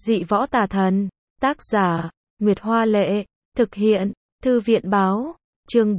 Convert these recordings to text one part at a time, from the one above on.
Dị võ tà thần. Tác giả, Nguyệt Hoa Lệ. Thực hiện, Thư viện báo. Chương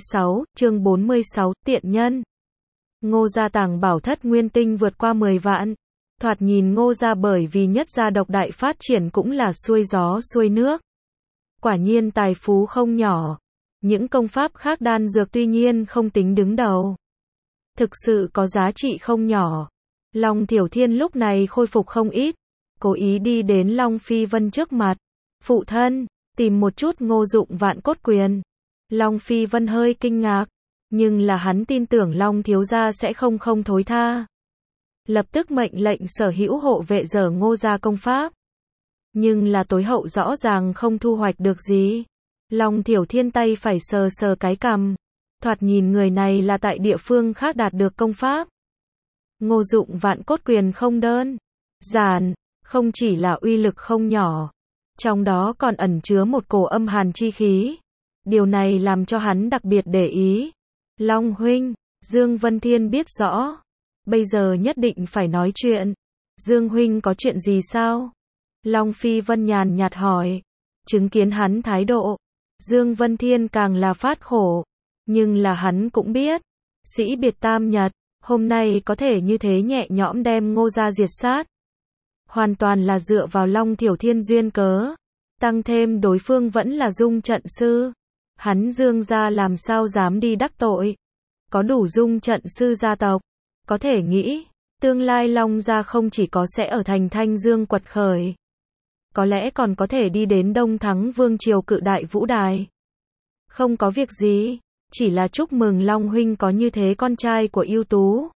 46, tiện nhân. Ngô gia tàng bảo thất nguyên tinh vượt qua 10 vạn. Thoạt nhìn Ngô gia bởi vì nhất gia độc đại phát triển cũng là xuôi gió xuôi nước. Quả nhiên tài phú không nhỏ. Những công pháp khác đan dược tuy nhiên không tính đứng đầu. Thực sự có giá trị không nhỏ. Long Thiểu Thiên lúc này khôi phục không ít. Cố ý đi đến Long Phi Vân trước mặt. Phụ thân, tìm một chút Ngô Dụng Vạn Cốt Quyền. Long Phi Vân hơi kinh ngạc. Nhưng là hắn tin tưởng Long thiếu gia sẽ không thối tha. Lập tức mệnh lệnh sở hữu hộ vệ dở Ngô gia công pháp. Nhưng là tối hậu rõ ràng không thu hoạch được gì. Long Thiểu Thiên tay phải sờ sờ cái cằm. Thoạt nhìn người này là tại địa phương khác đạt được công pháp. Ngô Dụng Vạn Cốt Quyền không đơn giản, không chỉ là uy lực không nhỏ. Trong đó còn ẩn chứa một cổ âm hàn chi khí. Điều này làm cho hắn đặc biệt để ý. Long huynh, Dương Vân Thiên biết rõ. Bây giờ nhất định phải nói chuyện. Dương huynh có chuyện gì sao? Long Phi Vân nhàn nhạt hỏi. Chứng kiến hắn thái độ, Dương Vân Thiên càng là phát khổ. Nhưng là hắn cũng biết, sĩ biệt tam nhật, hôm nay có thể như thế nhẹ nhõm đem Ngô gia diệt sát. Hoàn toàn là dựa vào Long Thiểu Thiên duyên cớ. Tăng thêm đối phương vẫn là dung trận sư. Hắn Dương gia làm sao dám đi đắc tội. Có đủ dung trận sư gia tộc. Có thể nghĩ, tương lai Long gia không chỉ có sẽ ở thành Thanh Dương quật khởi. Có lẽ còn có thể đi đến Đông Thắng Vương triều cự đại vũ đài. Không có việc gì, chỉ là chúc mừng Long huynh có như thế con trai của ưu tú.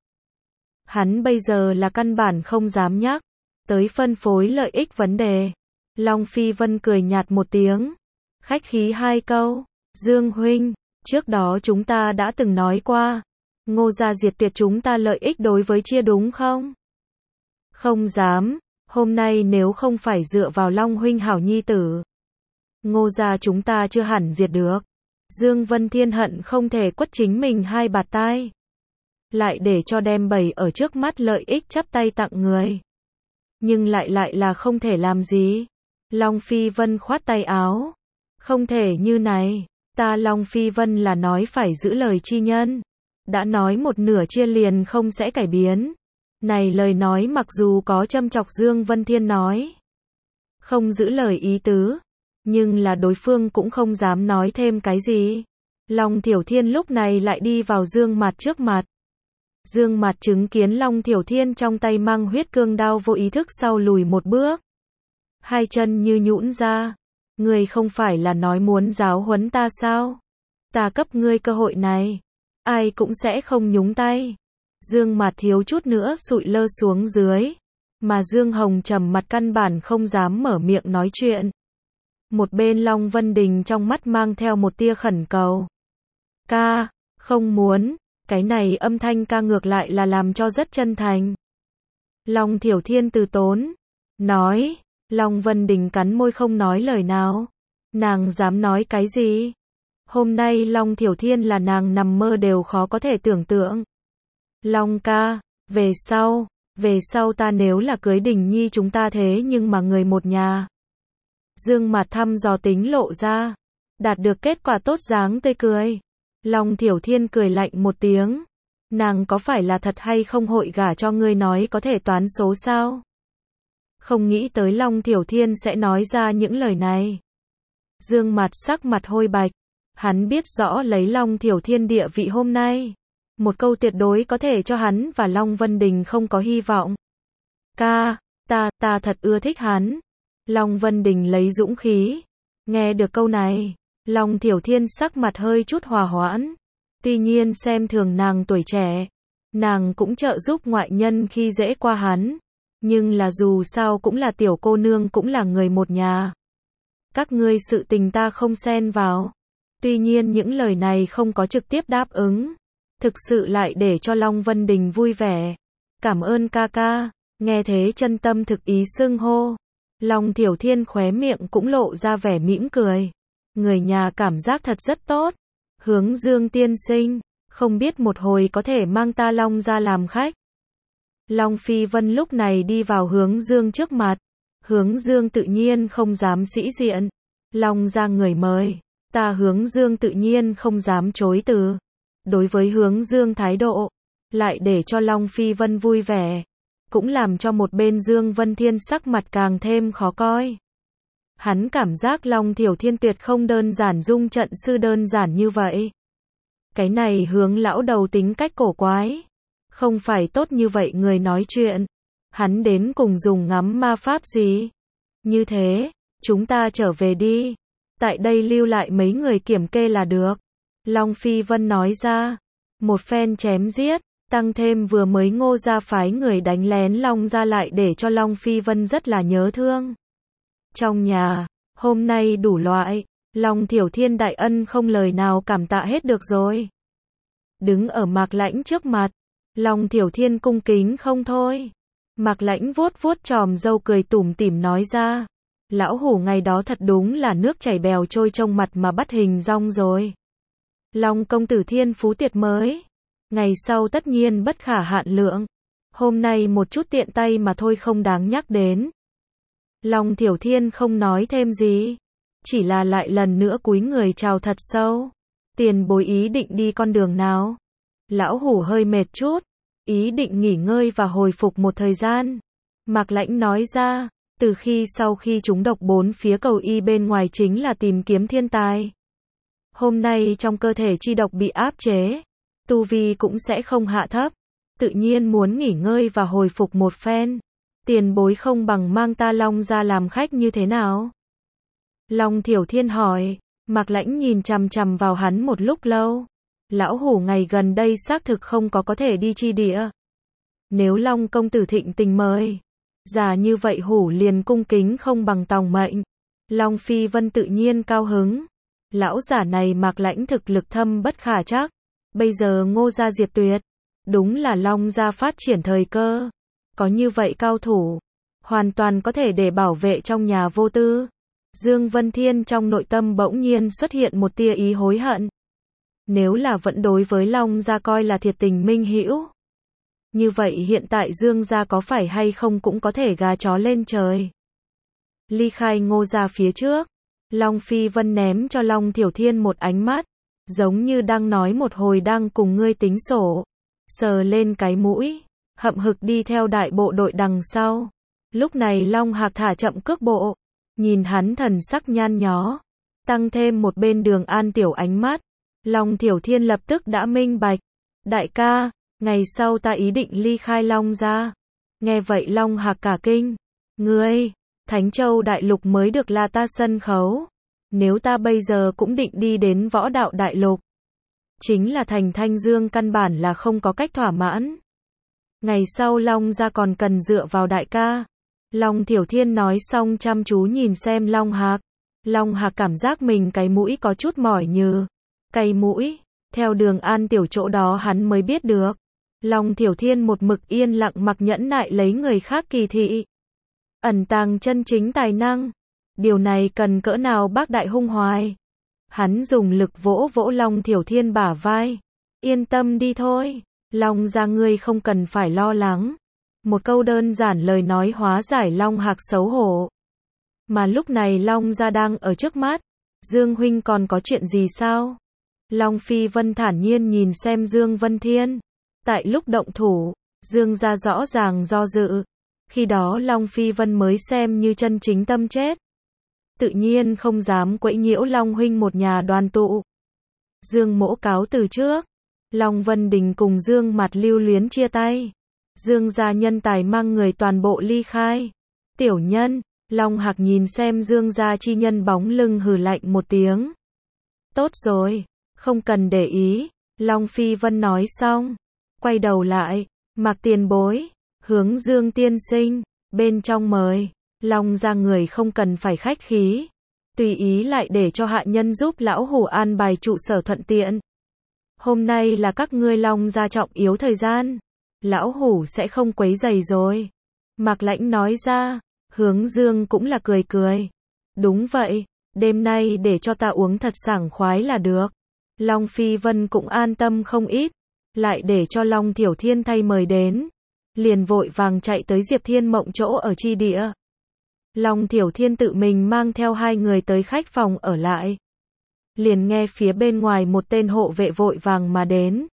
Hắn bây giờ là căn bản không dám nhắc tới phân phối lợi ích vấn đề. Long Phi Vân cười nhạt một tiếng, khách khí hai câu. Dương huynh, trước đó chúng ta đã từng nói qua, Ngô gia diệt tuyệt chúng ta lợi ích đối với chia đúng không? Không dám, hôm nay nếu không phải dựa vào Long huynh hảo nhi tử, Ngô gia chúng ta chưa hẳn diệt được. Dương Vân Thiên hận không thể quất chính mình hai bạt tai. Lại để cho đem bày ở trước mắt lợi ích chắp tay tặng người. Nhưng lại là không thể làm gì. Long Phi Vân khoát tay áo. Không thể như này. Ta Long Phi Vân là nói phải giữ lời chi nhân. Đã nói một nửa chia liền không sẽ cải biến. Này lời nói mặc dù có châm chọc Dương Vân Thiên nói. Không giữ lời ý tứ. Nhưng là đối phương cũng không dám nói thêm cái gì. Long Thiểu Thiên lúc này lại đi vào Dương Mạt trước mặt. Dương Mạt chứng kiến Long Thiểu Thiên trong tay mang huyết cương đao vô ý thức sau lùi một bước. Hai chân như nhũn ra. Ngươi không phải là nói muốn giáo huấn ta sao? Ta cấp ngươi cơ hội này. Ai cũng sẽ không nhúng tay. Dương Mạt thiếu chút nữa sụi lơ xuống dưới. Mà Dương Hồng trầm mặt căn bản không dám mở miệng nói chuyện. Một bên Long Vân Đình trong mắt mang theo một tia khẩn cầu. Ca, không muốn. Cái này âm thanh ca ngược lại là làm cho rất chân thành. Long Thiểu Thiên từ tốn. Nói. Long Vân Đình cắn môi không nói lời nào. Nàng dám nói cái gì? Hôm nay Long Thiểu Thiên là nàng nằm mơ đều khó có thể tưởng tượng. Long ca, về sau ta nếu là cưới Đình Nhi chúng ta thế nhưng mà người một nhà. Dương Mạt thăm dò tính lộ ra. Đạt được kết quả tốt dáng tươi cười. Long Thiểu Thiên cười lạnh một tiếng. Nàng có phải là thật hay không hội gả cho ngươi nói có thể toán số sao? Không nghĩ tới Long Thiểu Thiên sẽ nói ra những lời này. Dương Mạt sắc mặt hôi bạch. Hắn biết rõ lấy Long Thiểu Thiên địa vị hôm nay. Một câu tuyệt đối có thể cho hắn và Long Vân Đình không có hy vọng. Ca, ta thật ưa thích hắn. Long Vân Đình lấy dũng khí. Nghe được câu này, Long Thiểu Thiên sắc mặt hơi chút hòa hoãn. Tuy nhiên xem thường nàng tuổi trẻ. Nàng cũng trợ giúp ngoại nhân khi dễ qua hắn. Nhưng là dù sao cũng là tiểu cô nương cũng là người một nhà. Các ngươi sự tình ta không xen vào. Tuy nhiên những lời này không có trực tiếp đáp ứng. Thực sự lại để cho Long Vân Đình vui vẻ. Cảm ơn ca ca. Nghe thế chân tâm thực ý xưng hô. Long Thiểu Thiên khóe miệng cũng lộ ra vẻ mỉm cười. Người nhà cảm giác thật rất tốt. Hướng Dương tiên sinh, không biết một hồi có thể mang ta Long ra làm khách. Long Phi Vân lúc này đi vào Hướng Dương trước mặt. Hướng Dương tự nhiên không dám sĩ diện. Long gia người mời, ta Hướng Dương tự nhiên không dám chối từ. Đối với Hướng Dương thái độ, lại để cho Long Phi Vân vui vẻ, cũng làm cho một bên Dương Vân Thiên sắc mặt càng thêm khó coi. Hắn cảm giác Long Thiểu Thiên tuyệt không đơn giản dung trận sư đơn giản như vậy. Cái này Hướng lão đầu tính cách cổ quái, không phải tốt như vậy người nói chuyện. Hắn đến cùng dùng ngắm ma pháp gì? Như thế, chúng ta trở về đi. Tại đây lưu lại mấy người kiểm kê là được. Long Phi Vân nói ra. Một phen chém giết, tăng thêm vừa mới Ngô gia phái người đánh lén Long gia lại để cho Long Phi Vân rất là nhớ thương. Trong nhà, hôm nay đủ loại, Long Thiểu Thiên đại ân không lời nào cảm tạ hết được rồi. Đứng ở Mạc Lãnh trước mặt, Long Thiểu Thiên cung kính không thôi. Mạc Lãnh vuốt vuốt chòm râu cười tủm tỉm nói ra. Lão hủ ngày đó thật đúng là nước chảy bèo trôi trong mặt mà bắt hình dong rồi. Long công tử thiên phú tuyệt mới. Ngày sau tất nhiên bất khả hạn lượng. Hôm nay một chút tiện tay mà thôi không đáng nhắc đến. Long Thiểu Thiên không nói thêm gì. Chỉ là lại lần nữa cúi người chào thật sâu. Tiền bối ý định đi con đường nào? Lão hủ hơi mệt chút. Ý định nghỉ ngơi và hồi phục một thời gian. Mạc Lãnh nói ra. Từ khi sau khi chúng độc bốn phía cầu y bên ngoài chính là tìm kiếm thiên tài. Hôm nay trong cơ thể chi độc bị áp chế. Tu vi cũng sẽ không hạ thấp. Tự nhiên muốn nghỉ ngơi và hồi phục một phen. Tiền bối không bằng mang ta Long ra làm khách như thế nào? Long Thiểu Thiên hỏi. Mạc Lãnh nhìn chằm chằm vào hắn một lúc lâu. Lão hủ ngày gần đây xác thực không có thể đi chi địa. Nếu Long công tử thịnh tình mời, già như vậy hủ liền cung kính không bằng tòng mệnh. Long Phi Vân tự nhiên cao hứng. Lão giả này Mạc Lãnh thực lực thâm bất khả trắc. Bây giờ Ngô gia diệt tuyệt. Đúng là Long gia phát triển thời cơ. Có như vậy cao thủ, hoàn toàn có thể để bảo vệ trong nhà vô tư. Dương Vân Thiên trong nội tâm bỗng nhiên xuất hiện một tia ý hối hận. Nếu là vẫn đối với Long gia coi là thiệt tình minh hữu. Như vậy hiện tại Dương gia có phải hay không cũng có thể gà chó lên trời. Ly khai Ngô gia phía trước, Long Phi Vân ném cho Long Thiểu Thiên một ánh mắt, giống như đang nói một hồi đang cùng ngươi tính sổ. Sờ lên cái mũi, hậm hực đi theo đại bộ đội đằng sau. Lúc này Long Hạc thả chậm cước bộ, nhìn hắn thần sắc nhăn nhó, tăng thêm một bên Đường An tiểu ánh mắt. Long Thiểu Thiên lập tức đã minh bạch. Đại ca, ngày sau ta ý định ly khai Long gia. Nghe vậy Long Hạc cả kinh. Ngươi, Thánh Châu Đại Lục mới được là ta sân khấu. Nếu ta bây giờ cũng định đi đến Võ Đạo Đại Lục, chính là thành Thanh Dương căn bản là không có cách thỏa mãn. Ngày sau Long gia còn cần dựa vào đại ca. Long Thiểu Thiên nói xong chăm chú nhìn xem Long Hạc. Long Hạc cảm giác mình cái mũi có chút mỏi nhừ. Cay mũi, theo Đường An tiểu chỗ đó hắn mới biết được. Long Thiểu Thiên một mực yên lặng mặc nhẫn nại lấy người khác kỳ thị. Ẩn tàng chân chính tài năng. Điều này cần cỡ nào bác đại hung hoài. Hắn dùng lực vỗ vỗ Long Thiểu Thiên bả vai. Yên tâm đi thôi. Long gia ngươi không cần phải lo lắng. Một câu đơn giản lời nói hóa giải Long Hạc xấu hổ. Mà lúc này Long gia đang ở trước mắt. Dương huynh còn có chuyện gì sao? Long Phi Vân thản nhiên nhìn xem Dương Vân Thiên. Tại lúc động thủ, Dương gia rõ ràng do dự. Khi đó Long Phi Vân mới xem như chân chính tâm chết. Tự nhiên không dám quấy nhiễu Long huynh một nhà đoàn tụ. Dương mỗ cáo từ trước. Long Vân Đình cùng Dương Mặt lưu luyến chia tay. Dương gia nhân tài mang người toàn bộ ly khai. Tiểu nhân, Long Hạc nhìn xem Dương gia chi nhân bóng lưng hừ lạnh một tiếng. Tốt rồi, không cần để ý. Long Phi Vân nói xong, quay đầu lại, Mạc tiền bối, Hướng Dương tiên sinh, bên trong mời. Long gia người không cần phải khách khí, tùy ý lại để cho hạ nhân giúp lão hủ an bài trụ sở thuận tiện. Hôm nay là các ngươi Long gia trọng yếu thời gian, lão hủ sẽ không quấy rầy rồi. Mạc Lãnh nói ra. Hướng Dương cũng là cười cười. Đúng vậy, đêm nay để cho ta uống thật sảng khoái là được. Long Phi Vân cũng an tâm không ít, lại để cho Long Thiểu Thiên thay mời đến, liền vội vàng chạy tới Diệp Thiên Mộng chỗ ở chi địa. Long Thiểu Thiên tự mình mang theo hai người tới khách phòng ở lại. Liền nghe phía bên ngoài một tên hộ vệ vội vàng mà đến.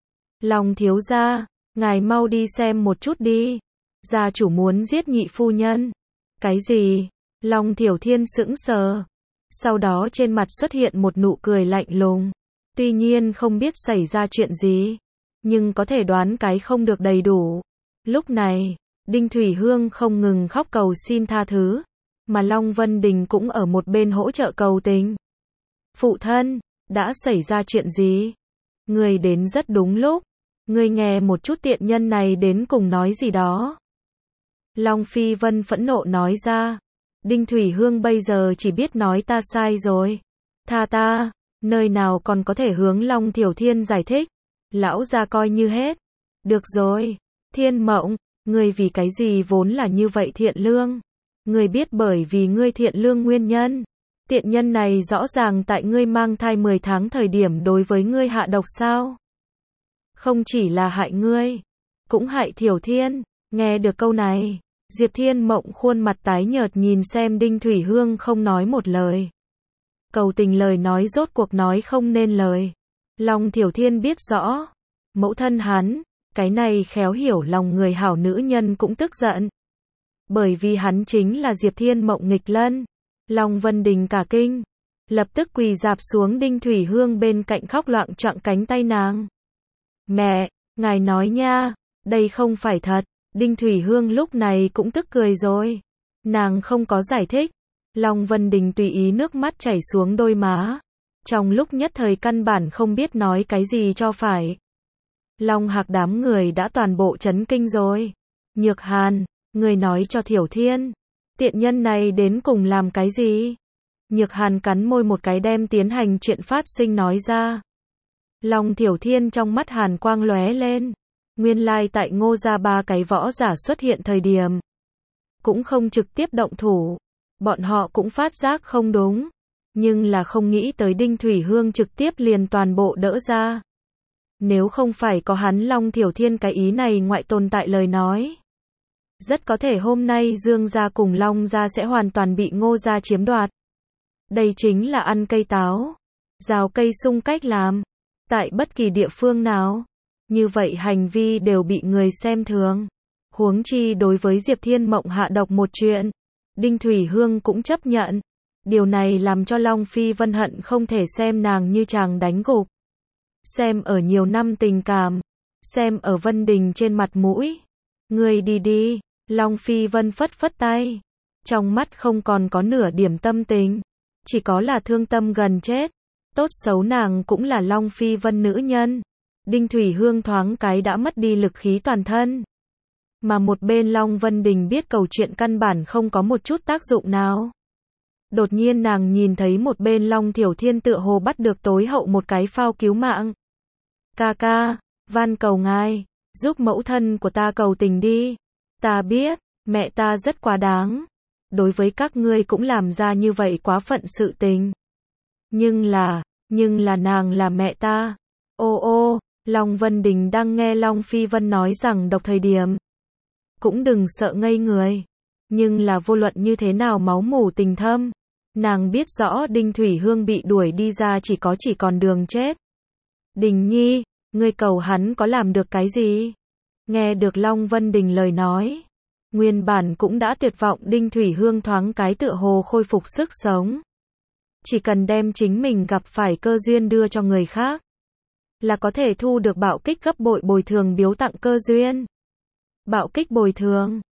Long thiếu gia, ngài mau đi xem một chút đi. Gia chủ muốn giết nhị phu nhân. Cái gì? Long Thiểu Thiên sững sờ. Sau đó trên mặt xuất hiện một nụ cười lạnh lùng. Tuy nhiên không biết xảy ra chuyện gì, nhưng có thể đoán cái không được đầy đủ. Lúc này, Đinh Thủy Hương không ngừng khóc cầu xin tha thứ, mà Long Vân Đình cũng ở một bên hỗ trợ cầu tình. Phụ thân, đã xảy ra chuyện gì? Người đến rất đúng lúc. Người nghe một chút tiện nhân này đến cùng nói gì đó. Long Phi Vân phẫn nộ nói ra. Đinh Thủy Hương bây giờ chỉ biết nói ta sai rồi. Tha ta, nơi nào còn có thể hướng Long Thiểu Thiên giải thích. Lão gia coi như hết. Được rồi, Thiên Mộng, ngươi vì cái gì vốn là như vậy thiện lương. Ngươi biết bởi vì ngươi thiện lương nguyên nhân. Tiện nhân này rõ ràng tại ngươi mang thai 10 tháng thời điểm đối với ngươi hạ độc sao? Không chỉ là hại ngươi, cũng hại Thiểu Thiên. Nghe được câu này, Diệp Thiên Mộng khuôn mặt tái nhợt nhìn xem Đinh Thủy Hương không nói một lời. Cầu tình lời nói rốt cuộc nói không nên lời. Long Thiểu Thiên biết rõ, mẫu thân hắn, cái này khéo hiểu lòng người hảo nữ nhân cũng tức giận. Bởi vì hắn chính là Diệp Thiên Mộng nghịch lân. Long Vân Đình cả kinh, lập tức quỳ dạp xuống Đinh Thủy Hương bên cạnh khóc loạn choạng cánh tay nàng. Mẹ, ngài nói nha, đây không phải thật. Đinh Thủy Hương lúc này cũng tức cười rồi. Nàng không có giải thích. Long Vân Đình tùy ý nước mắt chảy xuống đôi má. Trong lúc nhất thời căn bản không biết nói cái gì cho phải. Long Hạc đám người đã toàn bộ chấn kinh rồi. Nhược Hàn, người nói cho Thiểu Thiên, tiện nhân này đến cùng làm cái gì? Nhược Hàn cắn môi một cái đem tiến hành chuyện phát sinh nói ra. Long Thiểu Thiên trong mắt hàn quang lóe lên. Nguyên lai tại Ngô gia ba cái võ giả xuất hiện thời điểm, cũng không trực tiếp động thủ. Bọn họ cũng phát giác không đúng, nhưng là không nghĩ tới Đinh Thủy Hương trực tiếp liền toàn bộ đỡ ra. Nếu không phải có hắn Long Thiểu Thiên cái ý này ngoại tồn tại lời nói, rất có thể hôm nay Dương gia cùng Long gia sẽ hoàn toàn bị Ngô gia chiếm đoạt. Đây chính là ăn cây táo, rào cây sung cách làm. Tại bất kỳ địa phương nào, như vậy hành vi đều bị người xem thường. Huống chi đối với Diệp Thiên Mộng hạ độc một chuyện, Đinh Thủy Hương cũng chấp nhận. Điều này làm cho Long Phi Vân hận không thể xem nàng như chàng đánh gục. Xem ở nhiều năm tình cảm, xem ở Vân Đình trên mặt mũi. Ngươi đi đi, Long Phi Vân phất phất tay. Trong mắt không còn có nửa điểm tâm tình, chỉ có là thương tâm gần chết. Tốt xấu nàng cũng là Long Phi Vân nữ nhân. Đinh Thủy Hương thoáng cái đã mất đi lực khí toàn thân. Mà một bên Long Vân Đình biết câu chuyện căn bản không có một chút tác dụng nào. Đột nhiên nàng nhìn thấy một bên Long Thiểu Thiên tựa hồ bắt được tối hậu một cái phao cứu mạng. Ca ca, van cầu ngài, giúp mẫu thân của ta cầu tình đi. Ta biết, mẹ ta rất quá đáng. Đối với các ngươi cũng làm ra như vậy quá phận sự tình. Nhưng là nàng là mẹ ta. Ô ô, Long Vân Đình đang nghe Long Phi Vân nói rằng độc thời điểm. Cũng đừng sợ ngây người. Nhưng là vô luận như thế nào máu mủ tình thâm. Nàng biết rõ Đinh Thủy Hương bị đuổi đi ra chỉ còn đường chết. Đình Nhi, ngươi cầu hắn có làm được cái gì? Nghe được Long Vân Đình lời nói. Nguyên bản cũng đã tuyệt vọng Đinh Thủy Hương thoáng cái tựa hồ khôi phục sức sống. Chỉ cần đem chính mình gặp phải cơ duyên đưa cho người khác, là có thể thu được bạo kích gấp bội bồi thường biếu tặng cơ duyên. Bạo kích bồi thường.